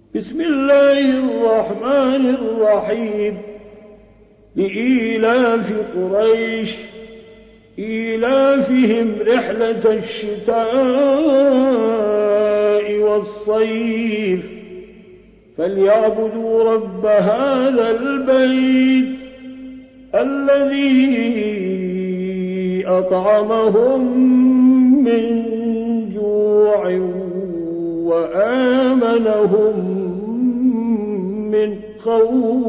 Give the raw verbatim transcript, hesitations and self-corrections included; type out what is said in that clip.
بسم الله الرحمن الرحيم لإيلاف قريش إيلافهم رحلة الشتاء والصيف فليعبدوا رب هذا البيت الذي أطعمهم من جوع وآمنهم من خوف.